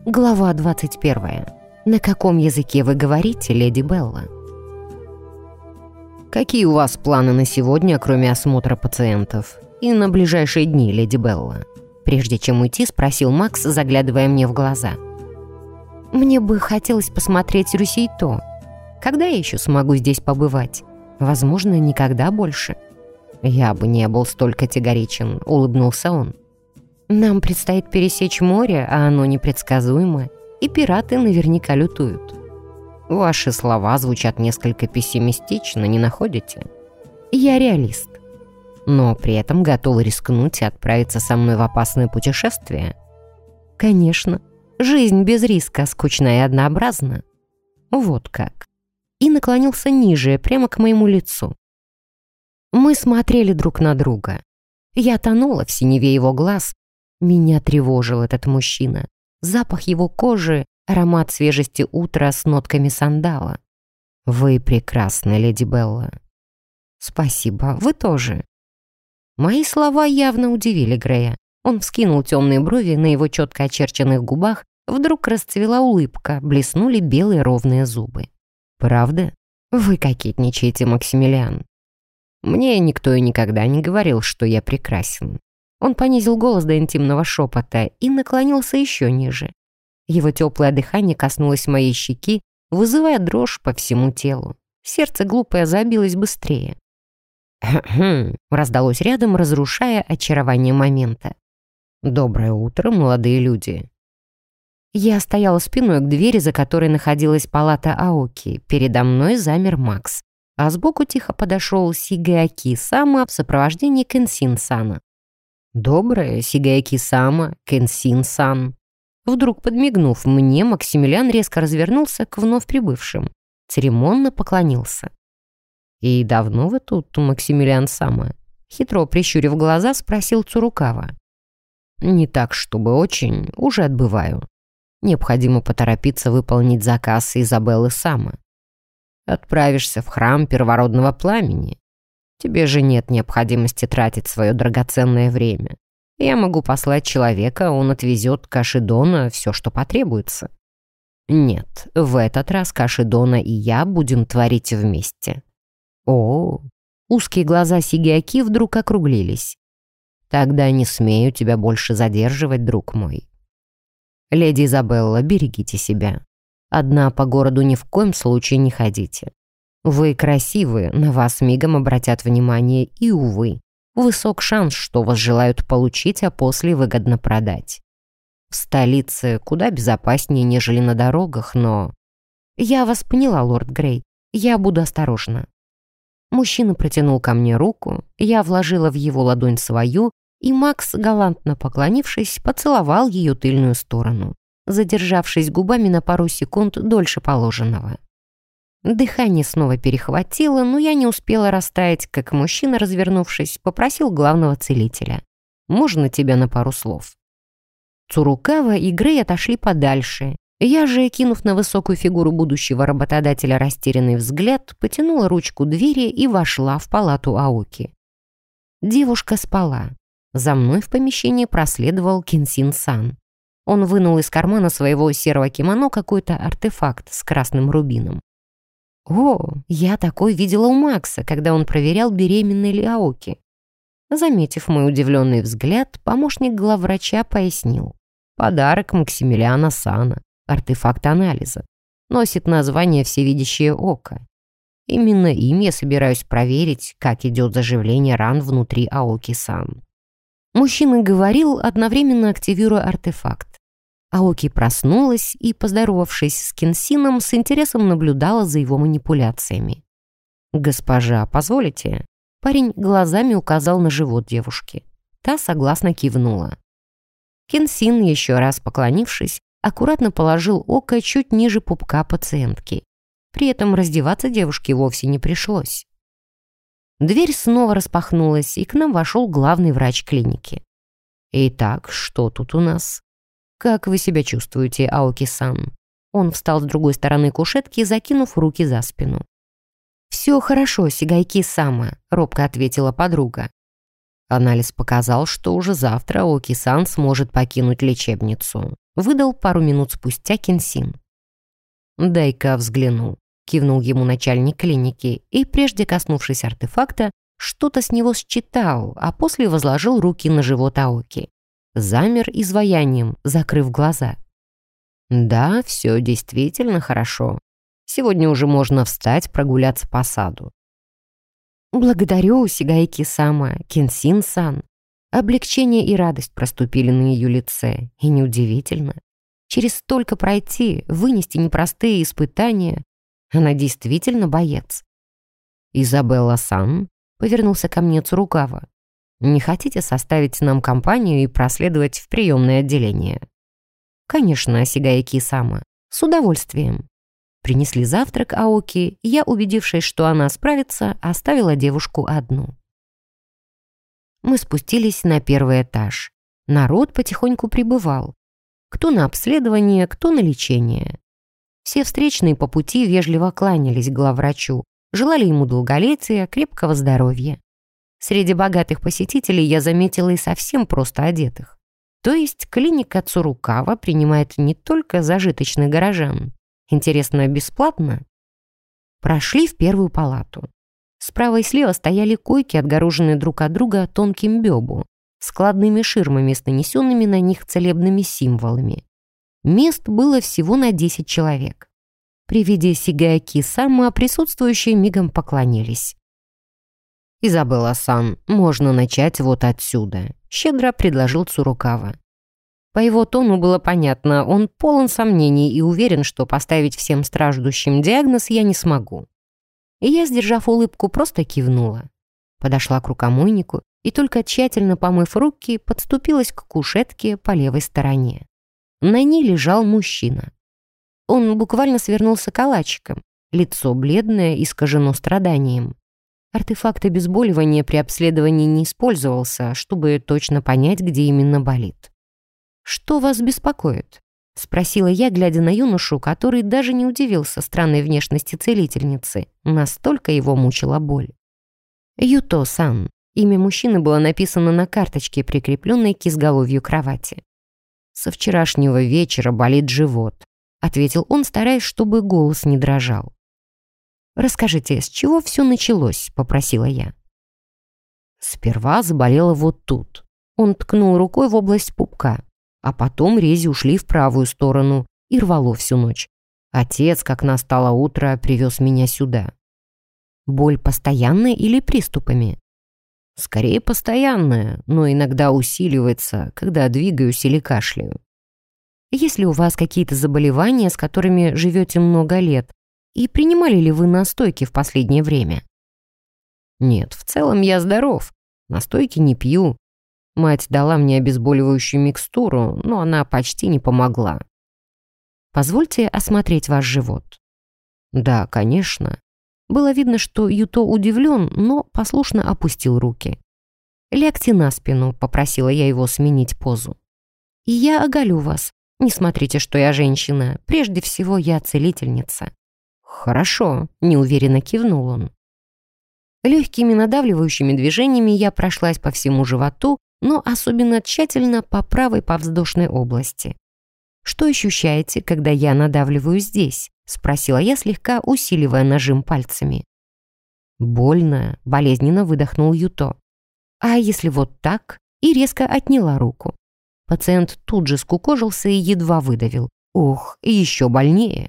Глава 21. На каком языке вы говорите, леди Белла? Какие у вас планы на сегодня, кроме осмотра пациентов? И на ближайшие дни, леди Белла? Прежде чем уйти, спросил Макс, заглядывая мне в глаза. Мне бы хотелось посмотреть Рюсейто. Когда я еще смогу здесь побывать? Возможно, никогда больше. Я бы не был столь категоричен, улыбнулся он. Нам предстоит пересечь море, а оно непредсказуемо, и пираты наверняка лютуют. Ваши слова звучат несколько пессимистично, не находите? Я реалист. Но при этом готовы рискнуть и отправиться со мной в опасное путешествие? Конечно. Жизнь без риска скучна и однообразна. Вот как. И наклонился ниже, прямо к моему лицу. Мы смотрели друг на друга. Я тонула в синеве его глаз. Меня тревожил этот мужчина. Запах его кожи, аромат свежести утра с нотками сандала. Вы прекрасны, леди Белла. Спасибо, вы тоже. Мои слова явно удивили Грея. Он вскинул темные брови, на его четко очерченных губах вдруг расцвела улыбка, блеснули белые ровные зубы. Правда? Вы кокетничаете, Максимилиан. Мне никто и никогда не говорил, что я прекрасен. Он понизил голос до интимного шепота и наклонился еще ниже. Его теплое дыхание коснулось моей щеки, вызывая дрожь по всему телу. Сердце глупое забилось быстрее. «Хм-хм», раздалось рядом, разрушая очарование момента. «Доброе утро, молодые люди». Я стояла спиной к двери, за которой находилась палата Аоки. Передо мной замер Макс, а сбоку тихо подошел Сигаки-сама в сопровождении Кэнсин-сана. «Доброе, Сигаки-сама, Кэнсин-сан». Вдруг подмигнув мне, Максимилиан резко развернулся к вновь прибывшим. Церемонно поклонился. «И давно вы тут, Максимилиан-сама?» Хитро прищурив глаза, спросил Цурукава. «Не так, чтобы очень, уже отбываю. Необходимо поторопиться выполнить заказ Изабеллы-сама. Отправишься в храм первородного пламени. Тебе же нет необходимости тратить свое драгоценное время. Я могу послать человека, он отвезет Кашидона все, что потребуется. Нет, в этот раз Кашидона и я будем творить вместе». О, узкие глаза Сигиаки вдруг округлились. «Тогда не смею тебя больше задерживать, друг мой. Леди Изабелла, берегите себя. Одна по городу ни в коем случае не ходите. Вы красивы, на вас мигом обратят внимание, и, увы, высок шанс, что вас желают получить, а после выгодно продать. В столице куда безопаснее, нежели на дорогах, но... Я вас поняла, лорд Грей, я буду осторожна». Мужчина протянул ко мне руку, я вложила в его ладонь свою, и Макс, галантно поклонившись, поцеловал ее тыльную сторону, задержавшись губами на пару секунд дольше положенного. Дыхание снова перехватило, но я не успела растаять, как мужчина, развернувшись, попросил главного целителя. «Можно тебя на пару слов?» Цурукава и Грей отошли подальше. Я же, кинув на высокую фигуру будущего работодателя растерянный взгляд, потянула ручку двери и вошла в палату Аоки. Девушка спала. За мной в помещении проследовал Кэнсин-сан. Он вынул из кармана своего серого кимоно какой-то артефакт с красным рубином. О, я такой видела у Макса, когда он проверял, беременна ли Аоки. Заметив мой удивленный взгляд, помощник главврача пояснил. Подарок Максимилиана Сана, артефакт анализа. Носит название «Всевидящее око». Именно им я собираюсь проверить, как идет заживление ран внутри Аоки-сан. Мужчина говорил, одновременно активируя артефакт. Аоки проснулась и, поздоровавшись с Кэнсином, с интересом наблюдала за его манипуляциями. «Госпожа, позволите?» Парень глазами указал на живот девушки. Та согласно кивнула. Кэнсин, еще раз поклонившись, аккуратно положил око чуть ниже пупка пациентки. При этом раздеваться девушке вовсе не пришлось. Дверь снова распахнулась, и к нам вошел главный врач клиники. «Итак, что тут у нас?» «Как вы себя чувствуете, Аоки-сан?» Он встал с другой стороны кушетки, закинув руки за спину. «Все хорошо, Сигайки-сама», — робко ответила подруга. Анализ показал, что уже завтра Аоки-сан сможет покинуть лечебницу. выдал пару минут спустя Кенсин. «Дай-ка взгляну», — кивнул ему начальник клиники и, прежде коснувшись артефакта, что-то с него считал, а после возложил руки на живот Аоки. Замер изваянием, закрыв глаза. «Да, все действительно хорошо. Сегодня уже можно встать, прогуляться по саду». «Благодарю, Сигаики-сама, Кенсин-сан». Облегчение и радость проступили на ее лице, и неудивительно. Через столько пройти, вынести непростые испытания. Она действительно боец. «Изабелла-сан», — повернулся ко мне Цурукава, «не хотите составить нам компанию и проследовать в приемное отделение?» «Конечно, Сигаики-сама, с удовольствием». Принесли завтрак Аоки, и я, убедившись, что она справится, оставила девушку одну. Мы спустились на первый этаж. Народ потихоньку прибывал. Кто на обследование, кто на лечение. Все встречные по пути вежливо кланялись главврачу, желали ему долголетия, крепкого здоровья. Среди богатых посетителей я заметила и совсем просто одетых. То есть клиника Цурукава принимает не только зажиточных горожан. Интересно, бесплатно? Прошли в первую палату. Справа и слева стояли койки, отгороженные друг от друга тонким бёбу, складными ширмами с нанесенными на них целебными символами. Мест было всего на 10 человек. При виде Сигаики-сама присутствующие мигом поклонились. «Изабелла-сан, можно начать вот отсюда», — щедро предложил Цурукава. По его тону было понятно, он полон сомнений и уверен, что поставить всем страждущим диагноз я не смогу. И я, сдержав улыбку, просто кивнула. Подошла к рукомойнику и, только тщательно помыв руки, подступилась к кушетке по левой стороне. На ней лежал мужчина. Он буквально свернулся калачиком, лицо бледное, искажено страданием. Артефакт обезболивания при обследовании не использовался, чтобы точно понять, где именно болит. «Что вас беспокоит?» — спросила я, глядя на юношу, который даже не удивился странной внешности целительницы. Настолько его мучила боль. «Юто-сан». Имя мужчины было написано на карточке, прикрепленной к изголовью кровати. «Со вчерашнего вечера болит живот», — ответил он, стараясь, чтобы голос не дрожал. «Расскажите, с чего все началось?» — попросила я. «Сперва заболела вот тут». Он ткнул рукой в область пупка. А потом рези ушли в правую сторону и рвало всю ночь. Отец, как настало утро, привез меня сюда. Боль постоянная или приступами? Скорее постоянная, но иногда усиливается, когда двигаюсь или кашляю. Есть ли у вас какие-то заболевания, с которыми живете много лет? И принимали ли вы настойки в последнее время? Нет, в целом я здоров. Настойки не пью. Мать дала мне обезболивающую микстуру, но она почти не помогла. Позвольте осмотреть ваш живот. Да, конечно. Было видно, что Юто удивлен, но послушно опустил руки. «Лягте на спину», — попросила я его сменить позу. «И я оголю вас. Не смотрите, что я женщина. Прежде всего, я целительница». «Хорошо», — неуверенно кивнул он. Легкими надавливающими движениями я прошлась по всему животу, но особенно тщательно по правой подвздошной области. «Что ощущаете, когда я надавливаю здесь?» — спросила я, слегка усиливая нажим пальцами. «Больно», — болезненно выдохнул Юто. «А если вот так?» — и резко отняла руку. Пациент тут же скукожился и едва выдавил. «Ох, еще больнее».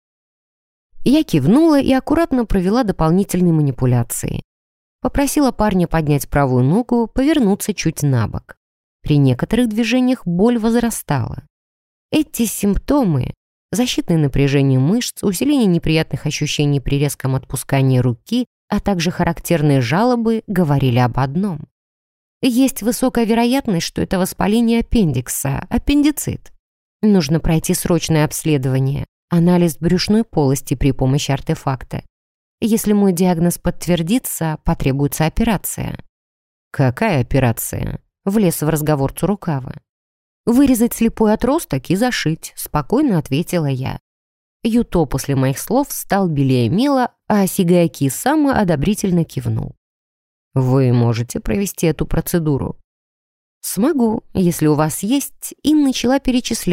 Я кивнула и аккуратно провела дополнительные манипуляции. Попросила парня поднять правую ногу, повернуться чуть на бок. При некоторых движениях боль возрастала. Эти симптомы — защитное напряжение мышц, усиление неприятных ощущений при резком отпускании руки, а также характерные жалобы — говорили об одном. Есть высокая вероятность, что это воспаление аппендикса, аппендицит. Нужно пройти срочное обследование, анализ брюшной полости при помощи артефакта. Если мой диагноз подтвердится, потребуется операция». «Какая операция?» — влез в разговор Цурукава. «Вырезать слепой отросток и зашить», — спокойно ответила я. Юто после моих слов стал белее мела, а Сигаики-сама одобрительно кивнул. «Вы можете провести эту процедуру?» «Смогу, если у вас есть», и начала перечислять,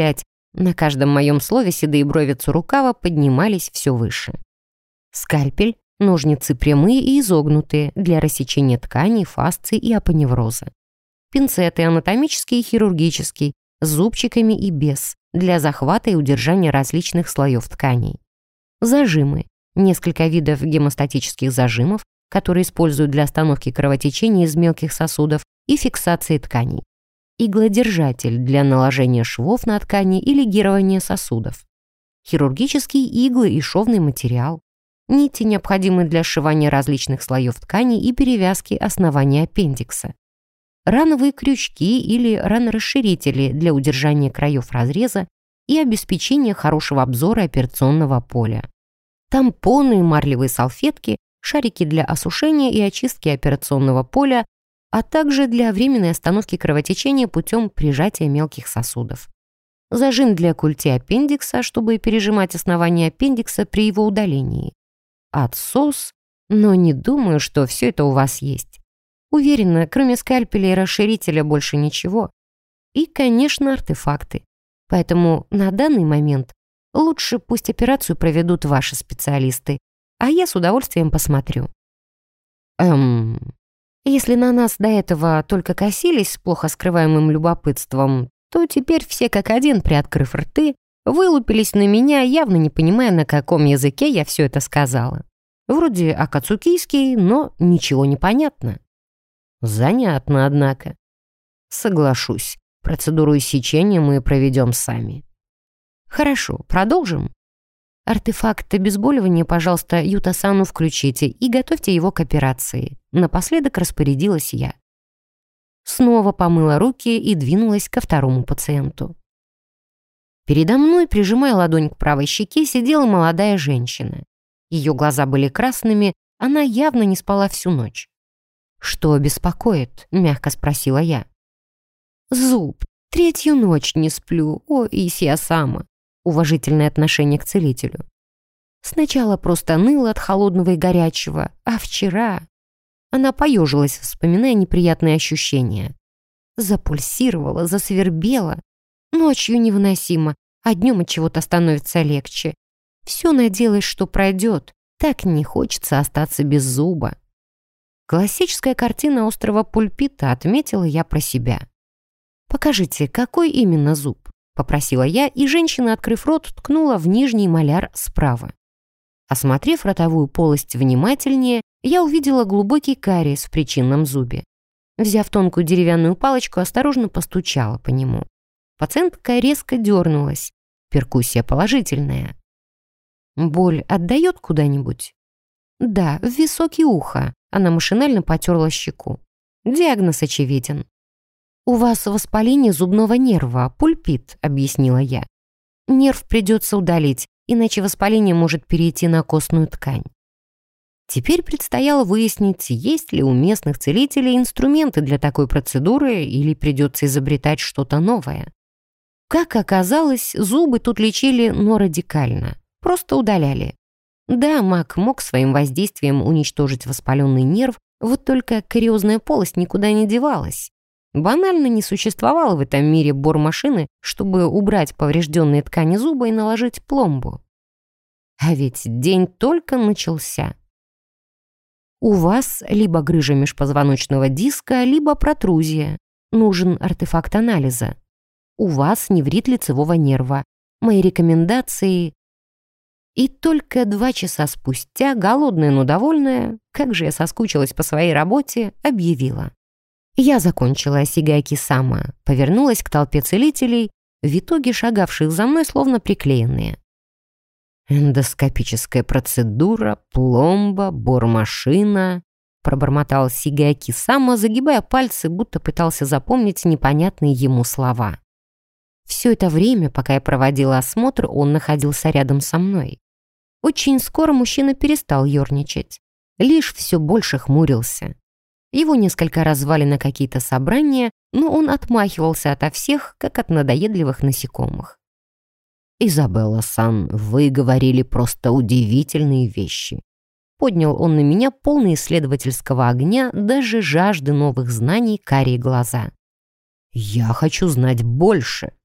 На каждом моем слове седые брови Цурукава поднимались все выше. Скальпель, ножницы прямые и изогнутые для рассечения тканей, фасций и апоневроза. Пинцеты анатомический и хирургический, с зубчиками и без, для захвата и удержания различных слоев тканей. Зажимы, несколько видов гемостатических зажимов, которые используют для остановки кровотечения из мелких сосудов и фиксации тканей. Иглодержатель для наложения швов на ткани и лигирования сосудов. Хирургические иглы и шовный материал. Нити, необходимые для сшивания различных слоев тканей и перевязки основания аппендикса. Рановые крючки или ранорасширители для удержания краев разреза и обеспечения хорошего обзора операционного поля. Тампоны, марлевые салфетки, шарики для осушения и очистки операционного поля, а также для временной остановки кровотечения путем прижатия мелких сосудов. Зажим для культи аппендикса, чтобы пережимать основание аппендикса при его удалении. Отсос, но не думаю, что все это у вас есть. Уверена, кроме скальпеля и расширителя больше ничего. И, конечно, артефакты. Поэтому на данный момент лучше пусть операцию проведут ваши специалисты, а я с удовольствием посмотрю. Если на нас до этого только косились с плохо скрываемым любопытством, то теперь все как один, приоткрыв рты, вылупились на меня, явно не понимая, на каком языке я все это сказала. Вроде акацукийский, но ничего не понятно. Занятно, однако. Соглашусь, процедуру иссечения мы проведем сами. Хорошо, продолжим. Артефакт обезболивания, пожалуйста, Юта-сану включите и готовьте его к операции. Напоследок распорядилась я. Снова помыла руки и двинулась ко второму пациенту. Передо мной, прижимая ладонь к правой щеке, сидела молодая женщина. Ее глаза были красными, она явно не спала всю ночь. «Что беспокоит?» — мягко спросила я. «Зуб. 3-ю ночь не сплю. О, Исия-сама». Уважительное отношение к целителю. Сначала просто ныла от холодного и горячего, а вчера... Она поежилась, вспоминая неприятные ощущения. Запульсировала, засвербела. Ночью невыносимо, а днем от чего-то становится легче. Все надеялась, что пройдет. Так не хочется остаться без зуба. Классическая картина острого пульпита, отметила я про себя. «Покажите, какой именно зуб?» — попросила я, и женщина, открыв рот, ткнула в нижний моляр справа. Осмотрев ротовую полость внимательнее, я увидела глубокий кариес в причинном зубе. Взяв тонкую деревянную палочку, осторожно постучала по нему. Пациентка резко дернулась. Перкуссия положительная. «Боль отдает куда-нибудь?» «Да, в висок и ухо». Она машинально потерла щеку. «Диагноз очевиден». «У вас воспаление зубного нерва, пульпит», — объяснила я. «Нерв придется удалить, иначе воспаление может перейти на костную ткань». Теперь предстояло выяснить, есть ли у местных целителей инструменты для такой процедуры или придется изобретать что-то новое. Как оказалось, зубы тут лечили, но радикально. Просто удаляли. Да, маг мог своим воздействием уничтожить воспаленный нерв, вот только кариозная полость никуда не девалась. Банально не существовало в этом мире бормашины, чтобы убрать поврежденные ткани зуба и наложить пломбу. А ведь день только начался. У вас либо грыжа межпозвоночного диска, либо протрузия. Нужен артефакт анализа. У вас неврит лицевого нерва. Мои рекомендации... И только 2 часа спустя, голодная, но довольная, как же я соскучилась по своей работе, объявила. Я закончила Сигаки-сама, повернулась к толпе целителей, в итоге шагавших за мной словно приклеенные. «Эндоскопическая процедура, пломба, бормашина», пробормотал Сигаки-сама, загибая пальцы, будто пытался запомнить непонятные ему слова. Все это время, пока я проводила осмотр, он находился рядом со мной. Очень скоро мужчина перестал ерничать, лишь все больше хмурился. Его несколько раз звали на какие-то собрания, но он отмахивался ото всех, как от надоедливых насекомых. «Изабелла-сан, вы говорили просто удивительные вещи». Поднял он на меня полный исследовательского огня, даже жажды новых знаний карие глаза. «Я хочу знать больше».